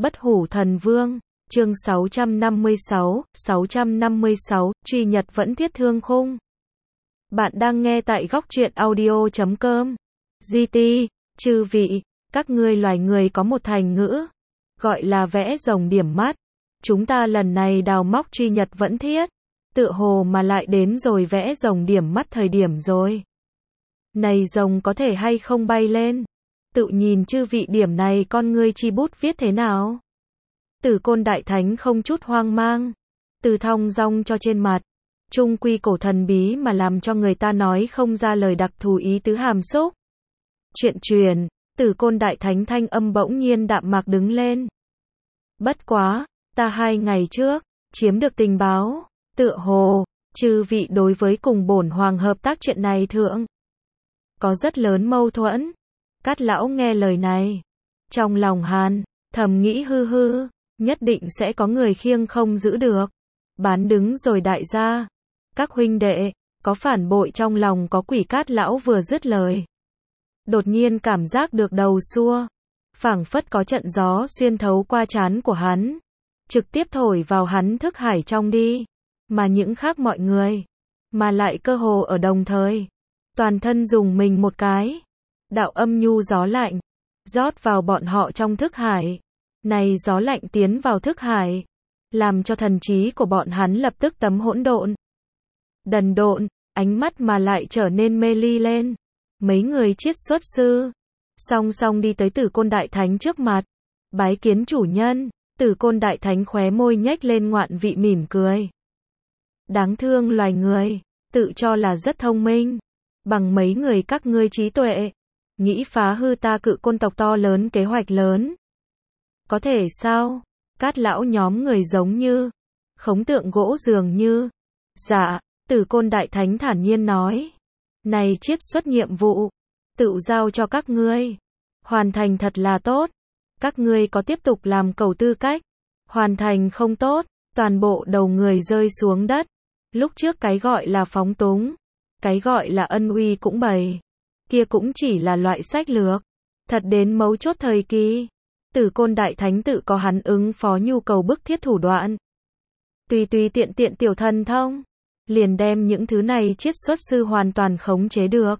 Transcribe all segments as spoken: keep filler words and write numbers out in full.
Bất hủ thần vương, chương sáu trăm năm mươi sáu, sáu trăm năm mươi sáu, truy nhật vẫn thiết thương khung. Bạn đang nghe tại góc truyện audio chấm com. giê tê, chư vị, các ngươi loài người có một thành ngữ, gọi là vẽ rồng điểm mắt. Chúng ta lần này đào móc truy nhật vẫn thiết, tựa hồ mà lại đến rồi vẽ rồng điểm mắt thời điểm rồi. Này rồng có thể hay không bay lên? Tự nhìn chư vị điểm này con ngươi chi bút viết thế nào? Tử Côn Đại Thánh không chút hoang mang, từ thong dong cho trên mặt, trung quy cổ thần bí mà làm cho người ta nói không ra lời đặc thù ý tứ hàm xúc. Chuyện truyền, Tử Côn Đại Thánh thanh âm bỗng nhiên đạm mạc đứng lên. Bất quá, ta hai ngày trước, chiếm được tình báo, tựa hồ, chư vị đối với cùng bổn hoàng hợp tác chuyện này thượng, có rất lớn mâu thuẫn. Cát lão nghe lời này, trong lòng hàn, thầm nghĩ hư hư, nhất định sẽ có người khiêng không giữ được. Bán đứng rồi đại gia. Các huynh đệ, có phản bội trong lòng có quỷ. Cát lão vừa dứt lời, đột nhiên cảm giác được đầu xua, phảng phất có trận gió xuyên thấu qua trán của hắn, trực tiếp thổi vào hắn thức hải trong đi. Mà những khác mọi người, mà lại cơ hồ ở đồng thời, toàn thân dùng mình một cái. Đạo âm nhu gió lạnh, rót vào bọn họ trong thức hải. Này gió lạnh tiến vào thức hải, làm cho thần trí của bọn hắn lập tức tấm hỗn độn, đần độn, ánh mắt mà lại trở nên mê ly lên. Mấy người chiết xuất sư, song song đi tới Tử Côn Đại Thánh trước mặt, bái kiến chủ nhân. Tử Côn Đại Thánh khóe môi nhếch lên ngoạn vị mỉm cười. Đáng thương loài người, tự cho là rất thông minh, bằng mấy người các ngươi trí tuệ, nghĩ phá hư ta Cự Côn tộc to lớn kế hoạch lớn. Có thể sao? Cát lão nhóm người giống như khống tượng gỗ dường như. Dạ, Tử Côn Đại Thánh thản nhiên nói. Này chiết xuất nhiệm vụ, tự giao cho các ngươi. Hoàn thành thật là tốt. Các ngươi có tiếp tục làm cầu tư cách. Hoàn thành không tốt, toàn bộ đầu người rơi xuống đất. Lúc trước cái gọi là phóng túng, cái gọi là ân uy cũng bày, kia cũng chỉ là loại sách lược. Thật đến mấu chốt thời kỳ, Tử Côn Đại Thánh tự có hắn ứng phó nhu cầu bức thiết thủ đoạn. Tùy tùy tiện tiện tiểu thần thông, liền đem những thứ này chiết xuất sư hoàn toàn khống chế được.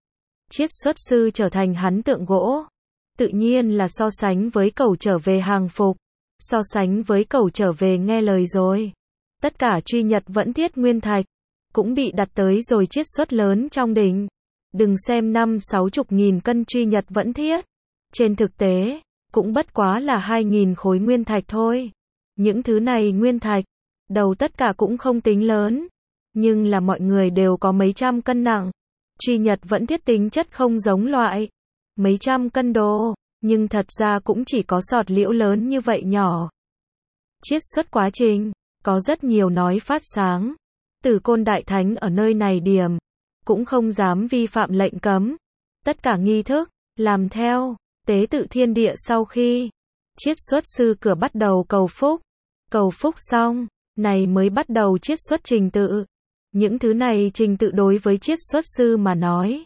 Chiết xuất sư trở thành hắn tượng gỗ, tự nhiên là so sánh với cầu trở về hàng phục, so sánh với cầu trở về nghe lời rồi. Tất cả truy nhật vẫn thiết nguyên thạch, cũng bị đặt tới rồi chiết xuất lớn trong đỉnh. Đừng xem năm sáu chục nghìn cân truy nhật vẫn thiết, trên thực tế, cũng bất quá là hai nghìn khối nguyên thạch thôi. Những thứ này nguyên thạch, đầu tất cả cũng không tính lớn, nhưng là mọi người đều có mấy trăm cân nặng. Truy nhật vẫn thiết tính chất không giống loại, mấy trăm cân đồ, nhưng thật ra cũng chỉ có sọt liễu lớn như vậy nhỏ. Chiết xuất quá trình, có rất nhiều nói phát sáng. Tử Côn Đại Thánh ở nơi này điểm, cũng không dám vi phạm lệnh cấm. Tất cả nghi thức, làm theo, tế tự thiên địa sau khi, chiết xuất sư cửa bắt đầu cầu phúc. Cầu phúc xong, này mới bắt đầu chiết xuất trình tự. Những thứ này trình tự đối với chiết xuất sư mà nói,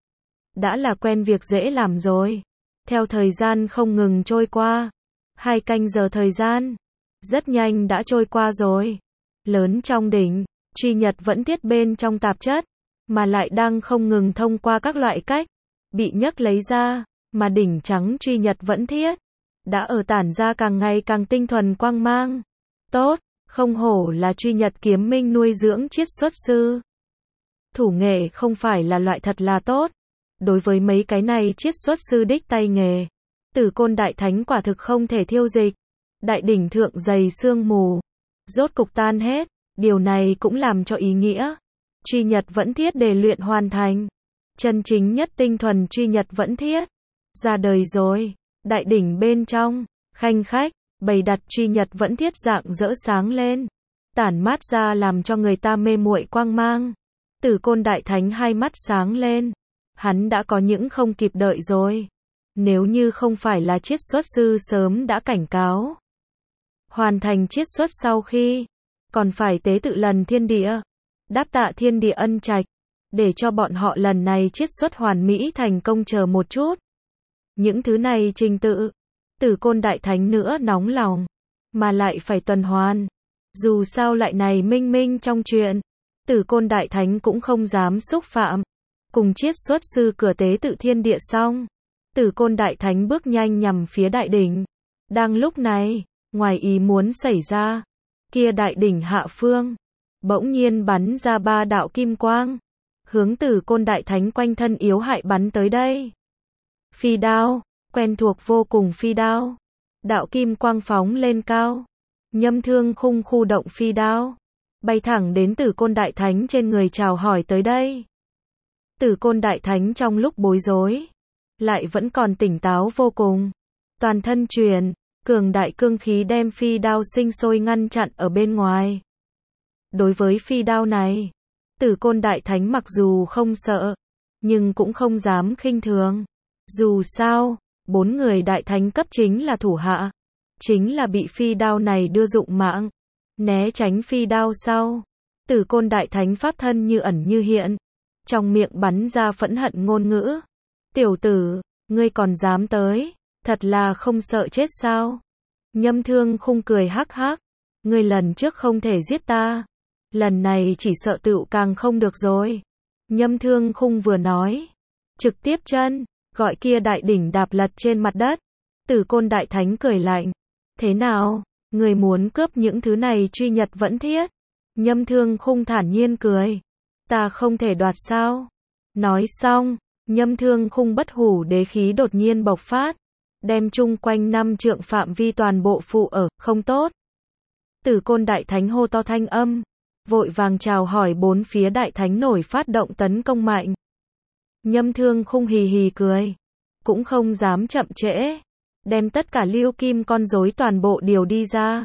đã là quen việc dễ làm rồi. Theo thời gian không ngừng trôi qua, hai canh giờ thời gian, rất nhanh đã trôi qua rồi. Lớn trong đỉnh, truy nhật vẫn thiết bên trong tạp chất, mà lại đang không ngừng thông qua các loại cách, bị nhấc lấy ra, mà đỉnh trắng truy nhật vẫn thiết, đã ở tản ra càng ngày càng tinh thuần quang mang. Tốt, không hổ là truy nhật kiếm minh nuôi dưỡng chiết xuất sư. Thủ nghệ không phải là loại thật là tốt. Đối với mấy cái này chiết xuất sư đích tay nghề, Tử Côn Đại Thánh quả thực không thể thiêu dịch. Đại đỉnh thượng dày sương mù, rốt cục tan hết. Điều này cũng làm cho ý nghĩa truy nhật vẫn thiết để luyện hoàn thành. Chân chính nhất tinh thuần truy nhật vẫn thiết ra đời rồi. Đại đỉnh bên trong, khanh khách, bày đặt truy nhật vẫn thiết dạng rỡ sáng lên, tản mát ra làm cho người ta mê muội quang mang. Tử Côn Đại Thánh hai mắt sáng lên. Hắn đã có những không kịp đợi rồi. Nếu như không phải là chiết xuất sư sớm đã cảnh cáo, hoàn thành chiết xuất sau khi, còn phải tế tự lần thiên địa, đáp tạ thiên địa ân trạch, để cho bọn họ lần này chiết xuất hoàn mỹ thành công chờ một chút. Những thứ này trình tự, Tử Côn Đại Thánh nữa nóng lòng, mà lại phải tuần hoàn. Dù sao lại này minh minh trong chuyện, Tử Côn Đại Thánh cũng không dám xúc phạm. Cùng chiết xuất sư cửa tế tự thiên địa xong, Tử Côn Đại Thánh bước nhanh nhằm phía đại đỉnh. Đang lúc này, ngoài ý muốn xảy ra, kia đại đỉnh hạ phương, bỗng nhiên bắn ra ba đạo kim quang, hướng Tử Côn Đại Thánh quanh thân yếu hại bắn tới đây. Phi đao, quen thuộc vô cùng phi đao. Đạo kim quang phóng lên cao, Nhâm Thương Khung khu động phi đao, bay thẳng đến Tử Côn Đại Thánh trên người chào hỏi tới đây. Tử Côn Đại Thánh trong lúc bối rối, lại vẫn còn tỉnh táo vô cùng. Toàn thân truyền, cường đại cương khí đem phi đao sinh sôi ngăn chặn ở bên ngoài. Đối với phi đao này, Tử Côn Đại Thánh mặc dù không sợ, nhưng cũng không dám khinh thường. Dù sao, bốn người đại thánh cấp chính là thủ hạ, chính là bị phi đao này đưa dụng mạng. Né tránh phi đao sau, Tử Côn Đại Thánh pháp thân như ẩn như hiện, trong miệng bắn ra phẫn hận ngôn ngữ. Tiểu tử, ngươi còn dám tới, thật là không sợ chết sao? Nhâm Thương Khung cười hắc hắc, ngươi lần trước không thể giết ta, lần này chỉ sợ tựu càng không được rồi. Nhâm Thương Khung vừa nói, trực tiếp chân, gọi kia đại đỉnh đạp lật trên mặt đất. Tử Côn Đại Thánh cười lạnh, thế nào, người muốn cướp những thứ này truy nhật vẫn thiết? Nhâm Thương Khung thản nhiên cười, ta không thể đoạt sao? Nói xong, Nhâm Thương Khung bất hủ đế khí đột nhiên bộc phát, đem chung quanh năm trượng phạm vi toàn bộ phụ ở, không tốt. Tử Côn Đại Thánh hô to thanh âm, vội vàng chào hỏi bốn phía đại thánh nổi phát động tấn công mạnh. Nhâm Thương Khung hì hì cười, cũng không dám chậm trễ, đem tất cả lưu kim con rối toàn bộ điều đi ra.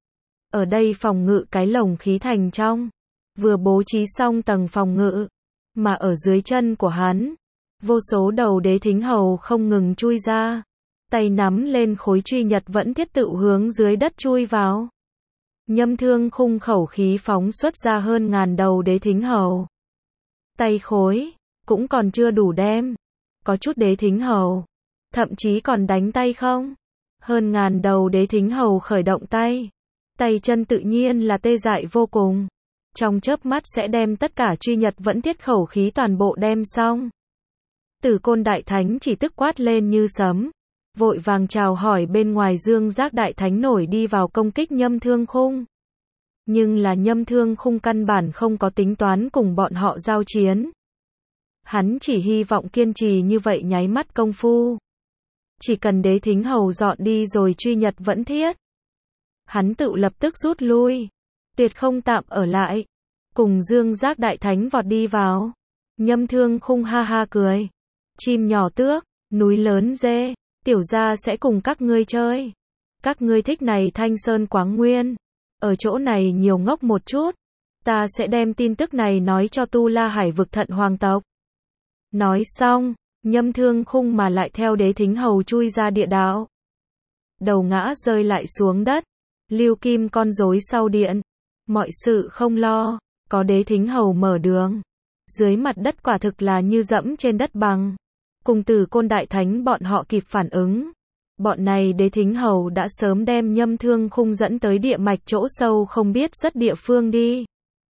Ở đây phòng ngự cái lồng khí thành trong, vừa bố trí xong tầng phòng ngự, mà ở dưới chân của hắn, vô số đầu đế thính hầu không ngừng chui ra, tay nắm lên khối truy nhật vẫn thiết tự hướng dưới đất chui vào. Nhâm Thương Khung khẩu khí phóng xuất ra hơn ngàn đầu đế thính hầu. Tay khối, cũng còn chưa đủ đem. Có chút đế thính hầu, thậm chí còn đánh tay không. Hơn ngàn đầu đế thính hầu khởi động tay. Tay chân tự nhiên là tê dại vô cùng. Trong chớp mắt sẽ đem tất cả truy nhật vẫn thiết khẩu khí toàn bộ đem xong. Tử Côn Đại Thánh chỉ tức quát lên như sấm, vội vàng chào hỏi bên ngoài Dương Giác Đại Thánh nổi đi vào công kích Nhâm Thương Khung. Nhưng là Nhâm Thương Khung căn bản không có tính toán cùng bọn họ giao chiến. Hắn chỉ hy vọng kiên trì như vậy nháy mắt công phu. Chỉ cần đế thính hầu dọn đi rồi truy nhật vẫn thiết. Hắn tự lập tức rút lui, tuyệt không tạm ở lại. Cùng Dương Giác Đại Thánh vọt đi vào. Nhâm Thương Khung ha ha cười. Chim nhỏ tước, núi lớn dê, tiểu gia sẽ cùng các ngươi chơi. Các ngươi thích này Thanh Sơn Quáng Nguyên. Ở chỗ này nhiều ngốc một chút. Ta sẽ đem tin tức này nói cho Tu La Hải vực Thận Hoàng tộc. Nói xong, Nhâm Thương Khung mà lại theo đế thính hầu chui ra địa đạo. Đầu ngã rơi lại xuống đất. Lưu kim con rối sau điện. Mọi sự không lo, có đế thính hầu mở đường. Dưới mặt đất quả thực là như dẫm trên đất bằng. Cùng Tử Côn Đại Thánh bọn họ kịp phản ứng. Bọn này đế thính hầu đã sớm đem Nhâm Thương Khung dẫn tới địa mạch chỗ sâu không biết rất địa phương đi.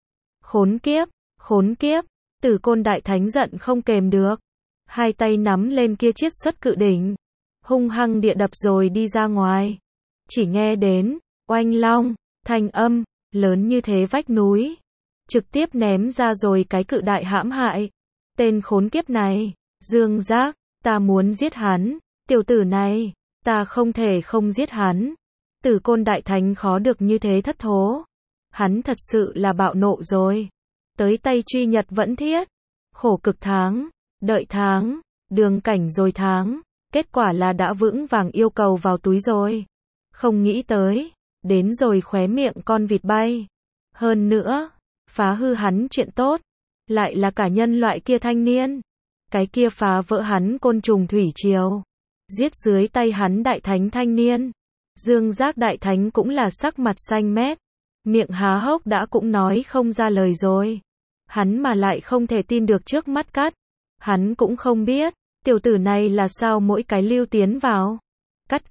Khốn kiếp, khốn kiếp, Tử Côn Đại Thánh giận không kềm được. Hai tay nắm lên kia chiết xuất cự đỉnh. Hung hăng địa đập rồi đi ra ngoài. Chỉ nghe đến, oanh long, thanh âm, lớn như thế vách núi. Trực tiếp ném ra rồi cái cự đại hãm hại. Tên khốn kiếp này, Dương Giác, ta muốn giết hắn, tiểu tử này, ta không thể không giết hắn. Tử Côn Đại Thánh khó được như thế thất thố. Hắn thật sự là bạo nộ rồi. Tới tay truy nhật vẫn thiết. Khổ cực tháng, đợi tháng, đường cảnh rồi tháng. Kết quả là đã vững vàng yêu cầu vào túi rồi. Không nghĩ tới, đến rồi khóe miệng con vịt bay. Hơn nữa, phá hư hắn chuyện tốt, lại là cả nhân loại kia thanh niên. Cái kia phá vỡ hắn côn trùng thủy triều, giết dưới tay hắn đại thánh thanh niên. Dương Giác Đại Thánh cũng là sắc mặt xanh mét, miệng há hốc đã cũng nói không ra lời rồi. Hắn mà lại không thể tin được trước mắt cắt. Hắn cũng không biết, tiểu tử này là sao mỗi cái lưu tiến vào. Cắt cắt,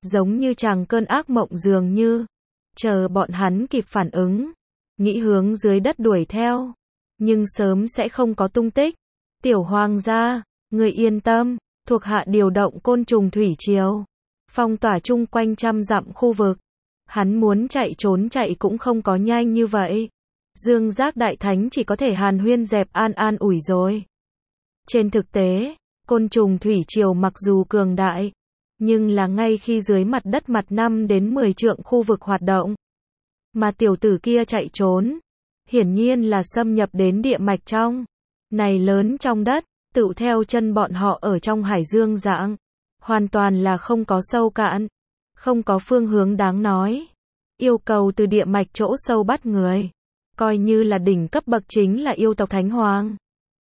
giống như chàng cơn ác mộng dường như. Chờ bọn hắn kịp phản ứng, nghĩ hướng dưới đất đuổi theo, nhưng sớm sẽ không có tung tích. Tiểu hoàng gia, người yên tâm, thuộc hạ điều động côn trùng thủy triều, phong tỏa chung quanh trăm dặm khu vực. Hắn muốn chạy trốn chạy cũng không có nhanh như vậy. Dương Giác Đại Thánh chỉ có thể hàn huyên dẹp an an ủi rồi. Trên thực tế, côn trùng thủy triều mặc dù cường đại, nhưng là ngay khi dưới mặt đất mặt năm đến mười trượng khu vực hoạt động. Mà tiểu tử kia chạy trốn, hiển nhiên là xâm nhập đến địa mạch trong. Này lớn trong đất, tựu theo chân bọn họ ở trong hải dương dạng. Hoàn toàn là không có sâu cạn, không có phương hướng đáng nói. Yêu cầu từ địa mạch chỗ sâu bắt người, coi như là đỉnh cấp bậc chính là yêu tộc Thánh Hoàng.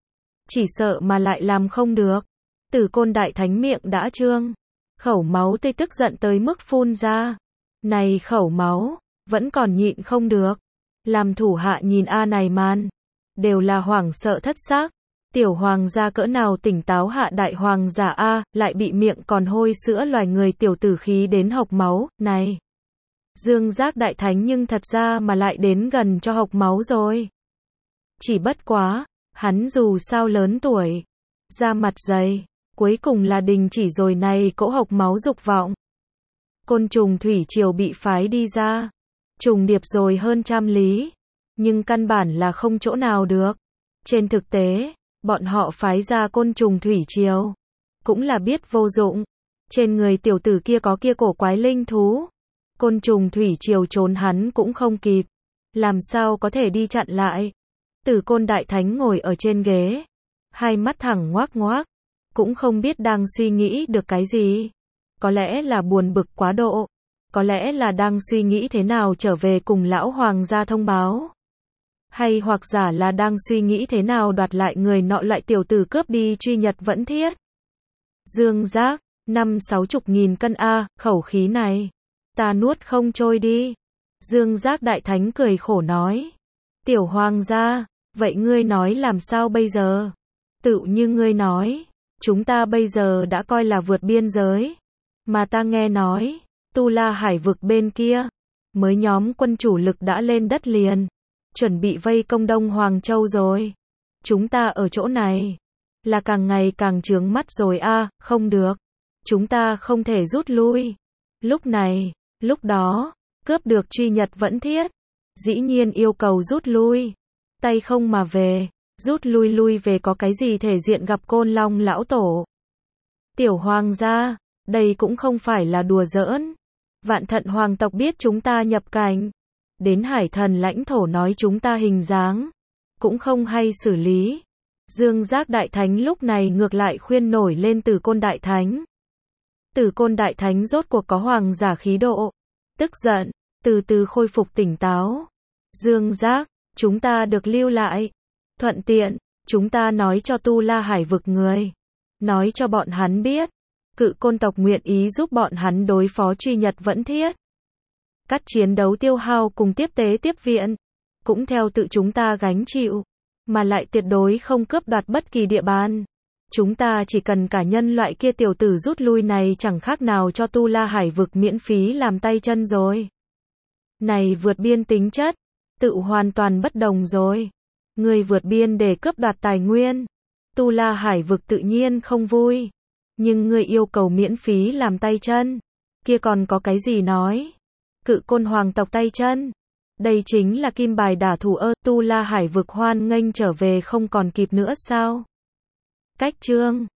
Chỉ sợ mà lại làm không được. Tử Côn Đại Thánh miệng đã trương, khẩu máu tê tức giận tới mức phun ra. Này khẩu máu, vẫn còn nhịn không được. Làm thủ hạ nhìn a này man, đều là hoảng sợ thất xác. Tiểu hoàng gia cỡ nào tỉnh táo hạ đại hoàng giả a, lại bị miệng còn hôi sữa loài người tiểu tử khí đến hộc máu, này. Dương Giác Đại Thánh nhưng thật ra mà lại đến gần cho hộc máu rồi. Chỉ bất quá, hắn dù sao lớn tuổi, da mặt dày, cuối cùng là đình chỉ rồi này cỗ hộc máu dục vọng. Côn trùng thủy triều bị phái đi ra, trùng điệp rồi hơn trăm lý, nhưng căn bản là không chỗ nào được. Trên thực tế, bọn họ phái ra côn trùng thủy triều, cũng là biết vô dụng. Trên người tiểu tử kia có kia cổ quái linh thú. Côn trùng thủy triều trốn hắn cũng không kịp. Làm sao có thể đi chặn lại. Tử Côn Đại Thánh ngồi ở trên ghế, hai mắt thẳng ngoác ngoác, cũng không biết đang suy nghĩ được cái gì. Có lẽ là buồn bực quá độ, có lẽ là đang suy nghĩ thế nào trở về cùng lão hoàng gia thông báo. Hay hoặc giả là đang suy nghĩ thế nào đoạt lại người nọ lại tiểu tử cướp đi truy nhật vẫn thiết. Dương Giác, năm sáu chục nghìn cân a, khẩu khí này, ta nuốt không trôi đi. Dương Giác Đại Thánh cười khổ nói. Tiểu hoàng gia, vậy ngươi nói làm sao bây giờ? Tự như ngươi nói, chúng ta bây giờ đã coi là vượt biên giới. Mà ta nghe nói, Tu La Hải vực bên kia, mới nhóm quân chủ lực đã lên đất liền, chuẩn bị vây công Đông Hoàng Châu rồi. Chúng ta ở chỗ này, là càng ngày càng chướng mắt rồi a, không được. Chúng ta không thể rút lui. Lúc này, lúc đó, cướp được truy nhật vẫn thiết. Dĩ nhiên yêu cầu rút lui. Tay không mà về, rút lui lui về có cái gì thể diện gặp Côn Long lão tổ. Tiểu hoàng gia, đây cũng không phải là đùa giỡn. Vạn Thận hoàng tộc biết chúng ta nhập cảnh, đến hải thần lãnh thổ nói chúng ta hình dáng, cũng không hay xử lý. Dương Giác Đại Thánh lúc này ngược lại khuyên nổi lên Tử Côn Đại Thánh. Tử Côn Đại Thánh rốt cuộc có hoàng giả khí độ, tức giận, từ từ khôi phục tỉnh táo. Dương Giác, chúng ta được lưu lại. Thuận tiện, chúng ta nói cho Tu La Hải vực người, nói cho bọn hắn biết, Cự Côn tộc nguyện ý giúp bọn hắn đối phó truy nhật vẫn thiết. Cắt chiến đấu tiêu hao cùng tiếp tế tiếp viện, cũng theo tự chúng ta gánh chịu, mà lại tuyệt đối không cướp đoạt bất kỳ địa bàn. Chúng ta chỉ cần cả nhân loại kia tiểu tử rút lui này chẳng khác nào cho Tu La Hải vực miễn phí làm tay chân rồi. Này vượt biên tính chất, tự hoàn toàn bất đồng rồi. Người vượt biên để cướp đoạt tài nguyên, Tu La Hải vực tự nhiên không vui. Nhưng người yêu cầu miễn phí làm tay chân, kia còn có cái gì nói. Cự Côn hoàng tộc tay chân, đây chính là kim bài đả thủ ơ. Tu La Hải vực hoan nghênh trở về không còn kịp nữa sao? Cách chương